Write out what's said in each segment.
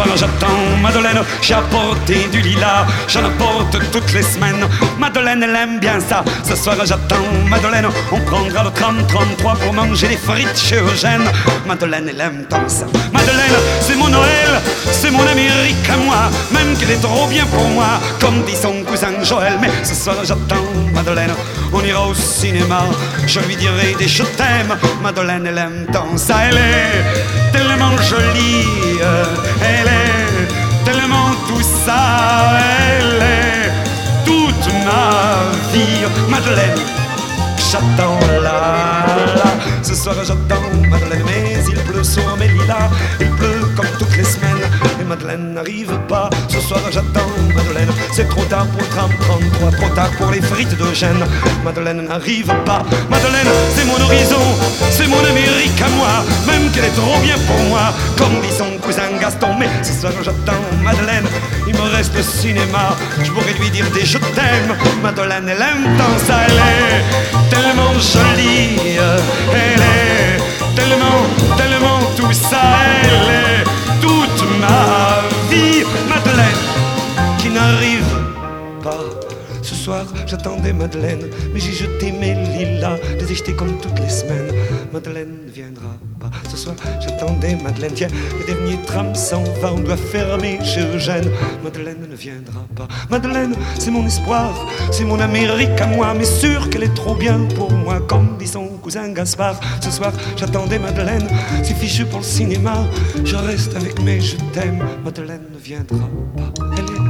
j'attends Madeleine, j'ai apporté du lilas, j'en apporte toutes les semaines. Madeleine, elle aime bien ça. Ce soir, j'attends Madeleine, on prendra le tram 33 pour manger des frites chez Eugène. Madeleine, elle aime tant ça. Madeleine, c'est mon Noël, c'est mon Amérique à moi, même qu'elle est trop bien pour moi, comme dit son cousin Joël. Mais ce soir, j'attends Madeleine, on ira au cinéma, je lui dirai des je t'aime. Madeleine, elle aime tant ça. Elle est tellement jolie, elle est tellement tout ça, elle est toute ma vie. Madeleine, j'attends là. Ce soir j'attends Madeleine, mais il pleut sur mes lilas. Il pleut comme toutes les semaines, et Madeleine n'arrive pas. Ce soir j'attends Madeleine, c'est trop tard pour le tram 33, trop tard pour les frites d'Eugène. Madeleine n'arrive pas. Madeleine, c'est mon horizon, c'est mon Amérique à moi, même qu'elle est trop bien pour moi, comme dit son cousin Gaston. Mais ce soir j'attends Madeleine, il me reste le cinéma, je pourrais lui dire des je t'aime. Madeleine, elle aime tant ça, elle est tellement jolie, elle est tellement, tellement tout ça, elle est toute ma vie. Madeleine, qui n'arrive pas. Ce soir, j'attendais Madeleine, mais j'ai jeté mes lilas, les ai jetés comme toutes les semaines. Madeleine ne viendra pas. Ce soir, j'attendais Madeleine. Tiens, le dernier tram s'en va, on doit fermer chez Eugène. Madeleine ne viendra pas. Madeleine, c'est mon espoir, c'est mon Amérique à moi, mais sûr qu'elle est trop bien pour moi, comme dit son cousin Gaspard. Ce soir, j'attendais Madeleine, c'est fichu pour le cinéma, je reste avec mes je t'aime. Madeleine ne viendra pas.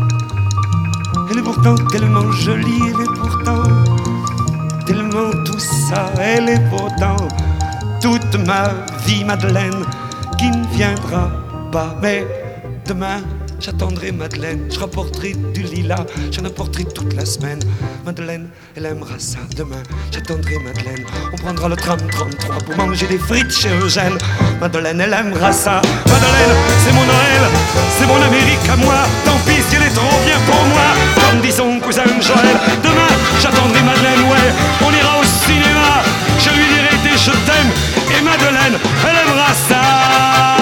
Elle est pourtant tellement jolie, elle est pourtant tellement tout ça, elle est pourtant toute ma vie. Madeleine qui ne viendra pas. Mais demain j'attendrai Madeleine, je rapporterai du lilas, j'en apporterai toute la semaine. Madeleine, elle aimera ça. Demain j'attendrai Madeleine, on prendra le tram 33 pour manger des frites chez Eugène. Madeleine, elle aimera ça. Madeleine, c'est mon Noël, c'est mon Amérique à moi, tant pis si elle est trop bien pour moi, comme dit son cousin Joël. Demain j'attendrai Madeleine, ouais, on ira au cinéma, je lui dirai des je t'aime, et Madeleine, elle aimera ça.